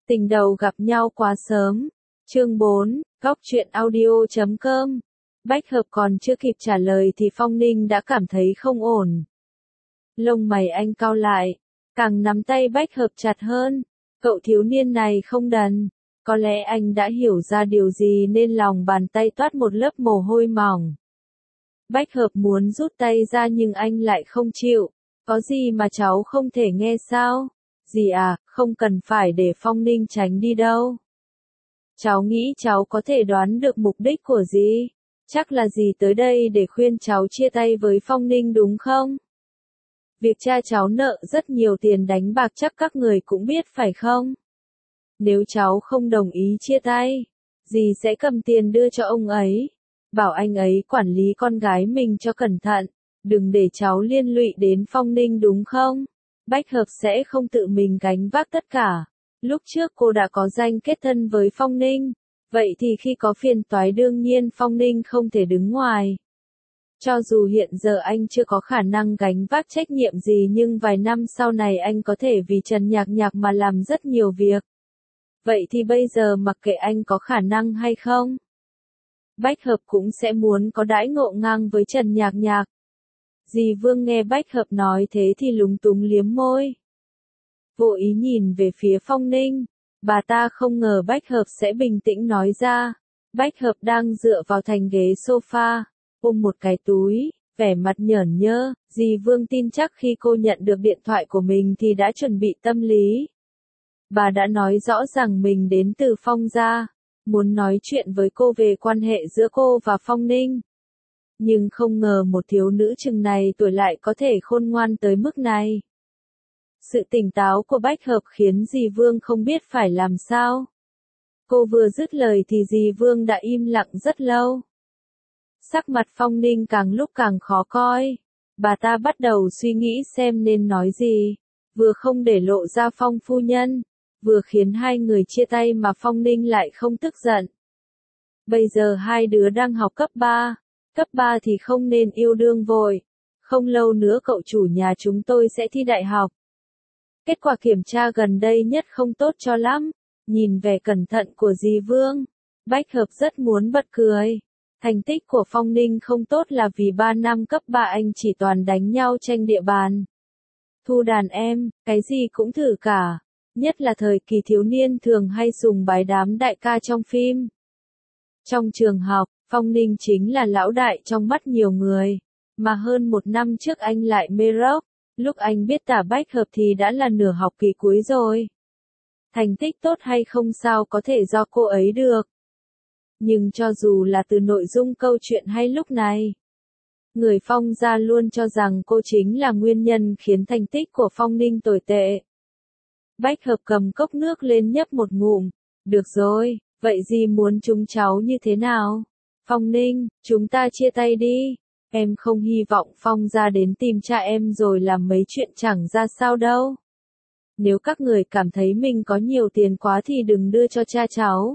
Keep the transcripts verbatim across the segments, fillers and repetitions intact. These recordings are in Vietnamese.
Tình đầu gặp nhau quá sớm. Chương bốn, góc truyện audio chấm com. Bách Hợp còn chưa kịp trả lời thì Phong Ninh đã cảm thấy không ổn. Lông mày anh cau lại, càng nắm tay Bách Hợp chặt hơn. Cậu thiếu niên này không đần. Có lẽ anh đã hiểu ra điều gì nên lòng bàn tay toát một lớp mồ hôi mỏng. Bách Hợp muốn rút tay ra nhưng anh lại không chịu. Có gì mà cháu không thể nghe sao? Dì à, không cần phải để Phong Ninh tránh đi đâu. Cháu nghĩ cháu có thể đoán được mục đích của dì. Chắc là dì tới đây để khuyên cháu chia tay với Phong Ninh đúng không? Việc cha cháu nợ rất nhiều tiền đánh bạc chắc các người cũng biết phải không? Nếu cháu không đồng ý chia tay, dì sẽ cầm tiền đưa cho ông ấy. Bảo anh ấy quản lý con gái mình cho cẩn thận. Đừng để cháu liên lụy đến Phong Ninh đúng không? Bách Hợp sẽ không tự mình gánh vác tất cả. Lúc trước cô đã có danh kết thân với Phong Ninh. Vậy thì khi có phiền toái đương nhiên Phong Ninh không thể đứng ngoài. Cho dù hiện giờ anh chưa có khả năng gánh vác trách nhiệm gì nhưng vài năm sau này anh có thể vì Trần Nhạc Nhạc mà làm rất nhiều việc. Vậy thì bây giờ mặc kệ anh có khả năng hay không, Bách Hợp cũng sẽ muốn có đãi ngộ ngang với Trần Nhạc Nhạc. Dì Vương nghe Bách Hợp nói thế thì lúng túng liếm môi. Vô ý nhìn về phía Phong Ninh, bà ta không ngờ Bách Hợp sẽ bình tĩnh nói ra. Bách Hợp đang dựa vào thành ghế sofa, ôm một cái túi, vẻ mặt nhởn nhơ. Dì Vương tin chắc khi cô nhận được điện thoại của mình thì đã chuẩn bị tâm lý. Bà đã nói rõ rằng mình đến từ Phong gia, muốn nói chuyện với cô về quan hệ giữa cô và Phong Ninh. Nhưng không ngờ một thiếu nữ chừng này tuổi lại có thể khôn ngoan tới mức này. Sự tỉnh táo của Bách Hợp khiến dì Vương không biết phải làm sao. Cô vừa dứt lời thì dì Vương đã im lặng rất lâu. Sắc mặt Phong Ninh càng lúc càng khó coi. Bà ta bắt đầu suy nghĩ xem nên nói gì. Vừa không để lộ ra Phong phu nhân, vừa khiến hai người chia tay mà Phong Ninh lại không tức giận. Bây giờ hai đứa đang học cấp ba. Cấp ba thì không nên yêu đương vội. Không lâu nữa cậu chủ nhà chúng tôi sẽ thi đại học. Kết quả kiểm tra gần đây nhất không tốt cho lắm. Nhìn vẻ cẩn thận của dì Vương, Bách Hợp rất muốn bật cười. Thành tích của Phong Ninh không tốt là vì ba năm cấp ba anh chỉ toàn đánh nhau tranh địa bàn. Thu đàn em, cái gì cũng thử cả. Nhất là thời kỳ thiếu niên thường hay sùng bái đám đại ca trong phim. Trong trường học, Phong Ninh chính là lão đại trong mắt nhiều người. Mà hơn một năm trước anh lại mê rock. Lúc anh biết tả Bách Hợp thì đã là nửa học kỳ cuối rồi. Thành tích tốt hay không sao có thể do cô ấy được. Nhưng cho dù là từ nội dung câu chuyện hay lúc này, người Phong gia luôn cho rằng cô chính là nguyên nhân khiến thành tích của Phong Ninh tồi tệ. Bách Hợp cầm cốc nước lên nhấp một ngụm. Được rồi, vậy dì muốn chúng cháu như thế nào? Phong Ninh, chúng ta chia tay đi. Em không hy vọng Phong gia đến tìm cha em rồi làm mấy chuyện chẳng ra sao đâu. Nếu các người cảm thấy mình có nhiều tiền quá thì đừng đưa cho cha cháu.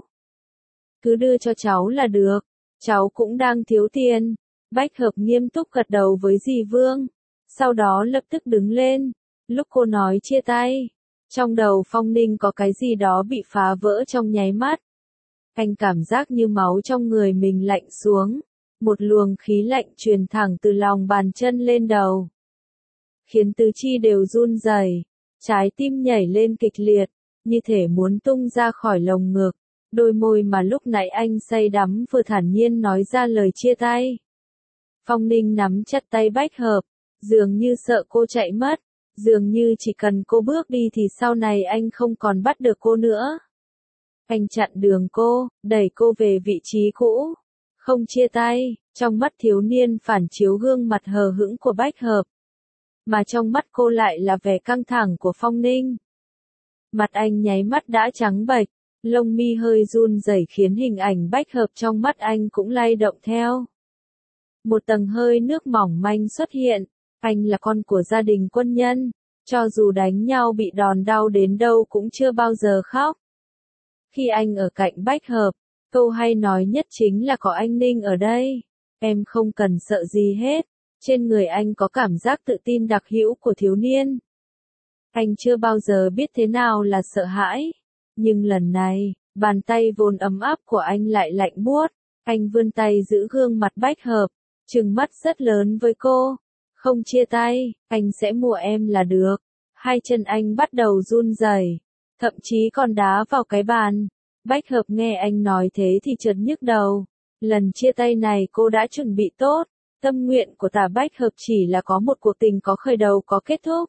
Cứ đưa cho cháu là được. Cháu cũng đang thiếu tiền. Bách Hợp nghiêm túc gật đầu với dì Vương. Sau đó lập tức đứng lên. Lúc cô nói chia tay, trong đầu Phong Ninh có cái gì đó bị phá vỡ trong nháy mắt. Anh cảm giác như máu trong người mình lạnh xuống. Một luồng khí lạnh truyền thẳng từ lòng bàn chân lên đầu, khiến tứ chi đều run rẩy, trái tim nhảy lên kịch liệt, như thể muốn tung ra khỏi lồng ngực. Đôi môi mà lúc nãy anh say đắm vừa thản nhiên nói ra lời chia tay. Phong Ninh nắm chặt tay Bách Hợp, dường như sợ cô chạy mất, dường như chỉ cần cô bước đi thì sau này anh không còn bắt được cô nữa. Anh chặn đường cô, đẩy cô về vị trí cũ. Không chia tay, trong mắt thiếu niên phản chiếu gương mặt hờ hững của Bách Hợp. Mà trong mắt cô lại là vẻ căng thẳng của Phong Ninh. Mặt anh nháy mắt đã trắng bệch, lông mi hơi run rẩy khiến hình ảnh Bách Hợp trong mắt anh cũng lay động theo. Một tầng hơi nước mỏng manh xuất hiện, anh là con của gia đình quân nhân, cho dù đánh nhau bị đòn đau đến đâu cũng chưa bao giờ khóc. Khi anh ở cạnh Bách Hợp, câu hay nói nhất chính là có anh Ninh ở đây. Em không cần sợ gì hết. Trên người anh có cảm giác tự tin đặc hữu của thiếu niên. Anh chưa bao giờ biết thế nào là sợ hãi. Nhưng lần này, bàn tay vốn ấm áp của anh lại lạnh buốt. Anh vươn tay giữ gương mặt Bách Hợp, trừng mắt rất lớn với cô. Không chia tay, anh sẽ mua em là được. Hai chân anh bắt đầu run rẩy, thậm chí còn đá vào cái bàn. Bách Hợp nghe anh nói thế thì chợt nhức đầu. Lần chia tay này cô đã chuẩn bị tốt. Tâm nguyện của Tả Bách Hợp chỉ là có một cuộc tình có khởi đầu có kết thúc.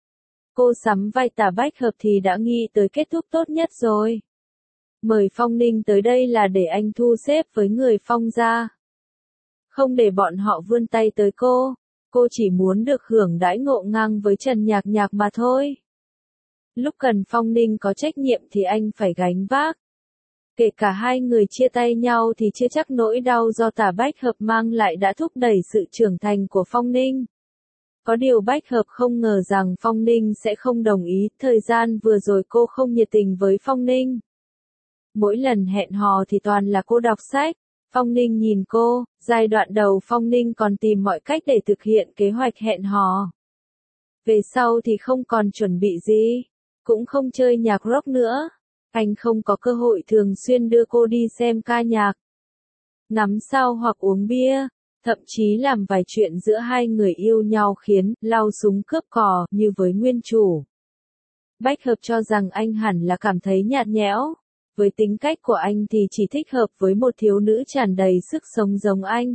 Cô sắm vai Tả Bách Hợp thì đã nghĩ tới kết thúc tốt nhất rồi. Mời Phong Ninh tới đây là để anh thu xếp với người Phong gia. Không để bọn họ vươn tay tới cô. Cô chỉ muốn được hưởng đãi ngộ ngang với Trần Nhạc Nhạc mà thôi. Lúc cần Phong Ninh có trách nhiệm thì anh phải gánh vác. Kể cả hai người chia tay nhau thì chưa chắc nỗi đau do Tả Bách Hợp mang lại đã thúc đẩy sự trưởng thành của Phong Ninh. Có điều Bách Hợp không ngờ rằng Phong Ninh sẽ không đồng ý. Thời gian vừa rồi cô không nhiệt tình với Phong Ninh. Mỗi lần hẹn hò thì toàn là cô đọc sách. Phong Ninh nhìn cô. Giai đoạn đầu Phong Ninh còn tìm mọi cách để thực hiện kế hoạch hẹn hò. Về sau thì không còn chuẩn bị gì. Cũng không chơi nhạc rock nữa. Anh không có cơ hội thường xuyên đưa cô đi xem ca nhạc, ngắm sao hoặc uống bia, thậm chí làm vài chuyện giữa hai người yêu nhau khiến lao súng cướp cò như với nguyên chủ. Bách Hợp cho rằng anh hẳn là cảm thấy nhạt nhẽo. Với tính cách của anh thì chỉ thích hợp với một thiếu nữ tràn đầy sức sống giống anh.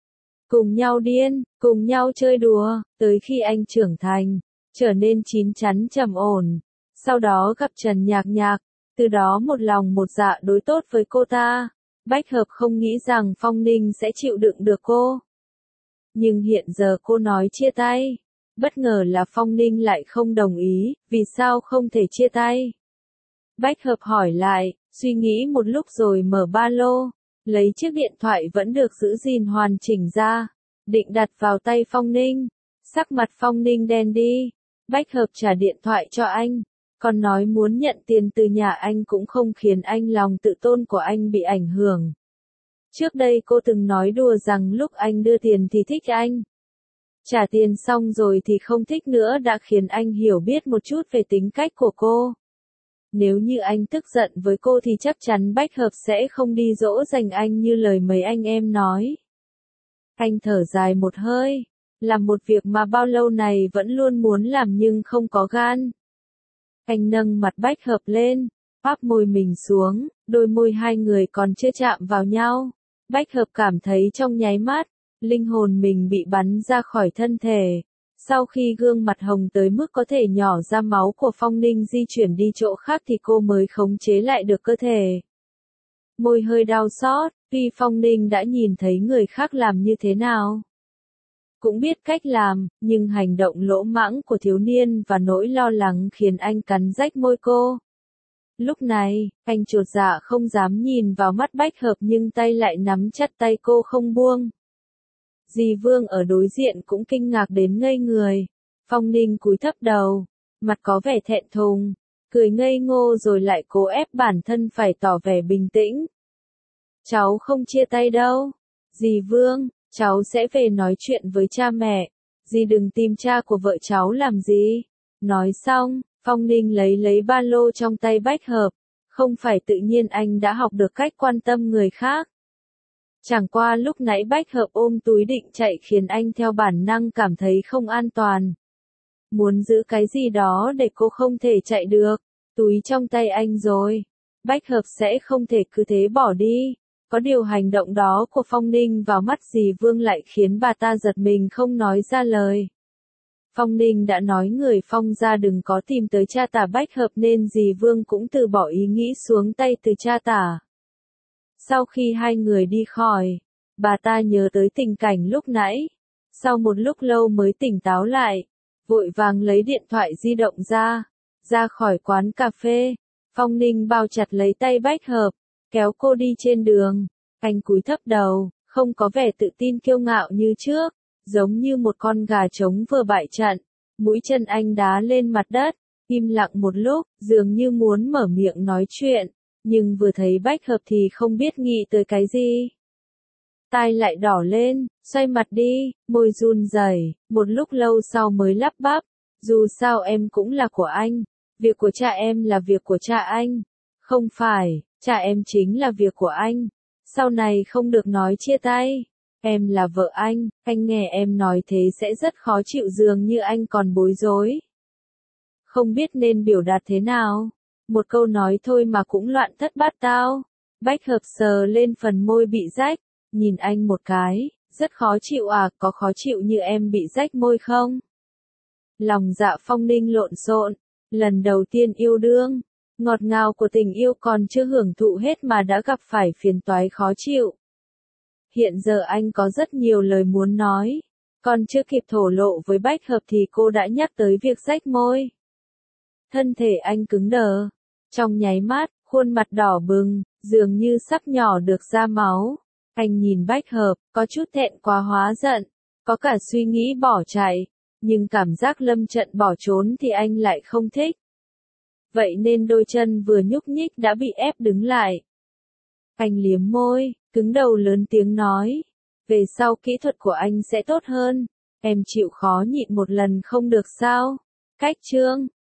Cùng nhau điên, cùng nhau chơi đùa, tới khi anh trưởng thành, trở nên chín chắn trầm ổn. Sau đó gặp Trần Nhạc Nhạc. Từ đó một lòng một dạ đối tốt với cô ta. Bách Hợp không nghĩ rằng Phong Ninh sẽ chịu đựng được cô. Nhưng hiện giờ cô nói chia tay. Bất ngờ là Phong Ninh lại không đồng ý, vì sao không thể chia tay? Bách Hợp hỏi lại, suy nghĩ một lúc rồi mở ba lô, lấy chiếc điện thoại vẫn được giữ gìn hoàn chỉnh ra, định đặt vào tay Phong Ninh. Sắc mặt Phong Ninh đen đi. Bách Hợp trả điện thoại cho anh. Còn nói muốn nhận tiền từ nhà anh cũng không khiến anh lòng tự tôn của anh bị ảnh hưởng. Trước đây cô từng nói đùa rằng lúc anh đưa tiền thì thích anh. Trả tiền xong rồi thì không thích nữa đã khiến anh hiểu biết một chút về tính cách của cô. Nếu như anh tức giận với cô thì chắc chắn Bách Hợp sẽ không đi dỗ dành anh như lời mấy anh em nói. Anh thở dài một hơi. Làm một việc mà bao lâu này vẫn luôn muốn làm nhưng không có gan. Anh nâng mặt Bách Hợp lên, áp môi mình xuống, đôi môi hai người còn chưa chạm vào nhau. Bách Hợp cảm thấy trong nháy mắt, linh hồn mình bị bắn ra khỏi thân thể. Sau khi gương mặt hồng tới mức có thể nhỏ ra máu của Phong Ninh di chuyển đi chỗ khác thì cô mới khống chế lại được cơ thể. Môi hơi đau xót, vì Phong Ninh đã nhìn thấy người khác làm như thế nào. Cũng biết cách làm, nhưng hành động lỗ mãng của thiếu niên và nỗi lo lắng khiến anh cắn rách môi cô. Lúc này, anh chột dạ không dám nhìn vào mắt Bách Hợp nhưng tay lại nắm chặt tay cô không buông. Dì Vương ở đối diện cũng kinh ngạc đến ngây người. Phong Ninh cúi thấp đầu, mặt có vẻ thẹn thùng, cười ngây ngô rồi lại cố ép bản thân phải tỏ vẻ bình tĩnh. Cháu không chia tay đâu. Dì Vương, cháu sẽ về nói chuyện với cha mẹ. Dì đừng tìm cha của vợ cháu làm gì. Nói xong, Phong Ninh lấy lấy ba lô trong tay Bách Hợp. Không phải tự nhiên anh đã học được cách quan tâm người khác. Chẳng qua lúc nãy Bách Hợp ôm túi định chạy khiến anh theo bản năng cảm thấy không an toàn. Muốn giữ cái gì đó để cô không thể chạy được. Túi trong tay anh rồi. Bách Hợp sẽ không thể cứ thế bỏ đi. Có điều hành động đó của Phong Ninh vào mắt dì Vương lại khiến bà ta giật mình không nói ra lời. Phong Ninh đã nói người Phong gia đừng có tìm tới cha Tả Bách Hợp nên dì Vương cũng từ bỏ ý nghĩ xuống tay từ cha Tả. Sau khi hai người đi khỏi, bà ta nhớ tới tình cảnh lúc nãy. Sau một lúc lâu mới tỉnh táo lại, vội vàng lấy điện thoại di động ra, ra khỏi quán cà phê. Phong Ninh bao chặt lấy tay Bách Hợp, kéo cô đi trên đường. Anh cúi thấp đầu, không có vẻ tự tin kiêu ngạo như trước, giống như một con gà trống vừa bại trận. Mũi chân anh đá lên mặt đất, im lặng một lúc, dường như muốn mở miệng nói chuyện, nhưng vừa thấy Bách Hợp thì không biết nghĩ tới cái gì. Tai lại đỏ lên, xoay mặt đi, môi run rẩy, một lúc lâu sau mới lắp bắp, dù sao em cũng là của anh, việc của cha em là việc của cha anh, Không phải, cha em chính là việc của anh. Sau này không được nói chia tay. Em là vợ anh, anh nghe em nói thế sẽ rất khó chịu dường như anh còn bối rối. Không biết nên biểu đạt thế nào. Một câu nói thôi mà cũng loạn thất bát tao. Bách hợp sờ lên phần môi bị rách, nhìn anh một cái, rất khó chịu à, có khó chịu như em bị rách môi không? Lòng Dạ Phong Ninh lộn xộn, lần đầu tiên yêu đương, ngọt ngào của tình yêu còn chưa hưởng thụ hết mà đã gặp phải phiền toái khó chịu. Hiện giờ anh có rất nhiều lời muốn nói, còn chưa kịp thổ lộ với Bách Hợp thì cô đã nhắc tới việc rách môi. Thân thể anh cứng đờ, trong nháy mắt, khuôn mặt đỏ bừng, dường như sắp nhỏ được ra máu. Anh nhìn Bách Hợp, có chút thẹn quá hóa giận, có cả suy nghĩ bỏ chạy, nhưng cảm giác lâm trận bỏ trốn thì anh lại không thích. Vậy nên đôi chân vừa nhúc nhích đã bị ép đứng lại. Anh liếm môi, cứng đầu lớn tiếng nói, về sau kỹ thuật của anh sẽ tốt hơn, em chịu khó nhịn một lần không được sao? Cách chương